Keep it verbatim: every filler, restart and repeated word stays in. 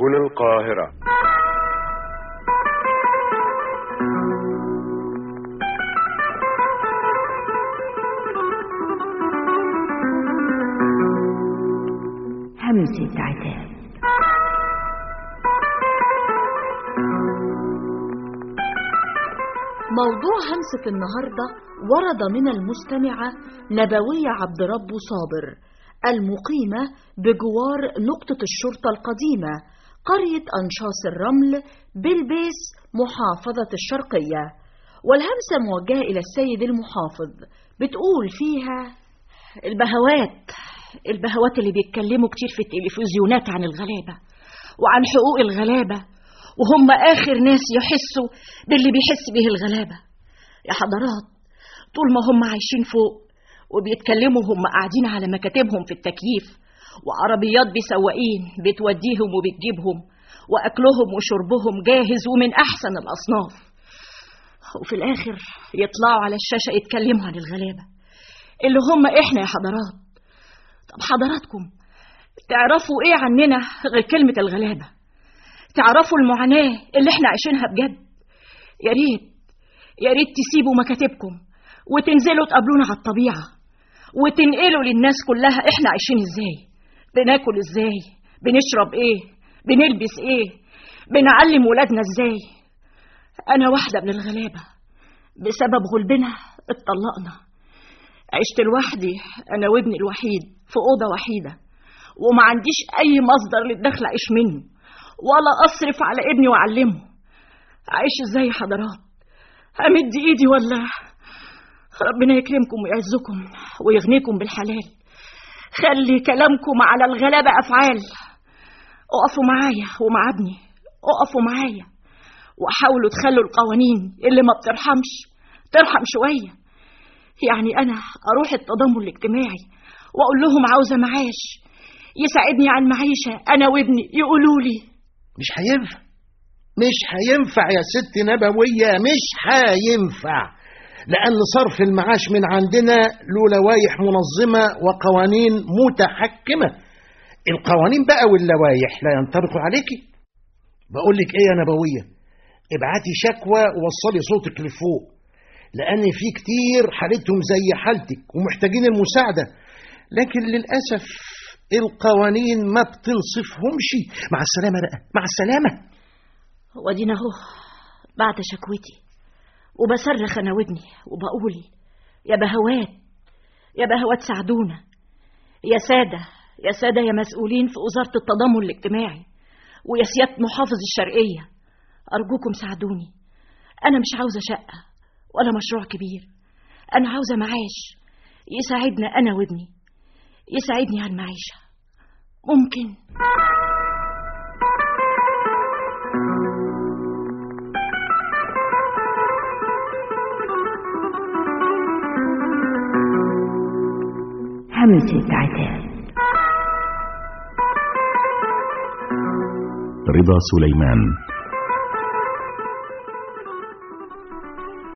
سجن القاهرة. همسة عتاب. موضوع همسة النهاردة ورد من المستمعة نبوية عبد رب صابر المقيمة بجوار نقطة الشرطة القديمة قرية أنشاص الرمل بالبيس محافظة الشرقية، والهمسة موجهة إلى السيد المحافظ. بتقول فيها: البهوات البهوات اللي بيتكلموا كتير في التلفزيونات عن الغلابة وعن حقوق الغلابة، وهم آخر ناس يحسوا باللي بيحس به الغلابة. يا حضرات، طول ما هم عايشين فوق وبيتكلموا هم قاعدين على مكاتبهم في التكييف، وعربيات بسواقين بتوديهم وبتجيبهم، وأكلهم وشربهم جاهز ومن أحسن الأصناف، وفي الآخر يطلعوا على الشاشة يتكلموا عن الغلابة اللي هم إحنا يا حضرات. طب حضراتكم تعرفوا إيه عننا غير كلمة الغلابة؟ تعرفوا المعاناة اللي إحنا عايشينها بجد؟ يا ريت يا ريت تسيبوا مكاتبكم وتنزلوا تقابلونا على الطبيعة، وتنقلوا للناس كلها إحنا عايشين إزاي، بناكل إزاي، بنشرب إيه، بنلبس إيه، بنعلم ولادنا إزاي. أنا واحدة من الغلابة، بسبب غلبنا اتطلقنا، عشت لوحدي أنا وابني الوحيد في أوضة وحيدة، وما عنديش أي مصدر للدخل أعيش منه ولا أصرف على ابني وأعلمه. عايش إزاي يا حضرات؟ أمد إيدي ولا ربنا يكرمكم ويعزكم ويغنيكم بالحلال. خلي كلامكم على الغلابة أفعال. اقفوا معايا ومع ابني، اقفوا معايا وحاولوا تخلوا القوانين اللي ما بترحمش ترحم شوية. يعني أنا أروح التضامن الاجتماعي وأقول لهم عاوزة معاش يساعدني عن معيشة أنا وابني، يقولوا لي مش هينفع مش هينفع يا ست نبوية، مش هينفع، لأن صرف المعاش من عندنا له لوائح منظمة وقوانين متحكمة. القوانين بقى واللوائح لا ينطبقوا عليكي. بقول لك ايه يا نبوية، ابعتي شكوى ووصلي صوتك لفوق، لأن في كتير حالتهم زي حالتك ومحتاجين المساعدة، لكن للأسف القوانين ما بتنصفهمش. مع السلامة بقى، مع السلامة. ودينا اهو بعد شكوتي وبصرخ انا ودني وبقول: يا بهوات يا بهوات ساعدونا، يا سادة يا سادة يا مسؤولين في وزارة التضامن الاجتماعي ويا سيادة محافظ الشرقية، أرجوكم ساعدوني. أنا مش عاوزة شقة ولا مشروع كبير، أنا عاوزة معاش يساعدنا أنا وابني، يساعدني على المعيشة. ممكن؟ همسة عتاب. رضا سليمان.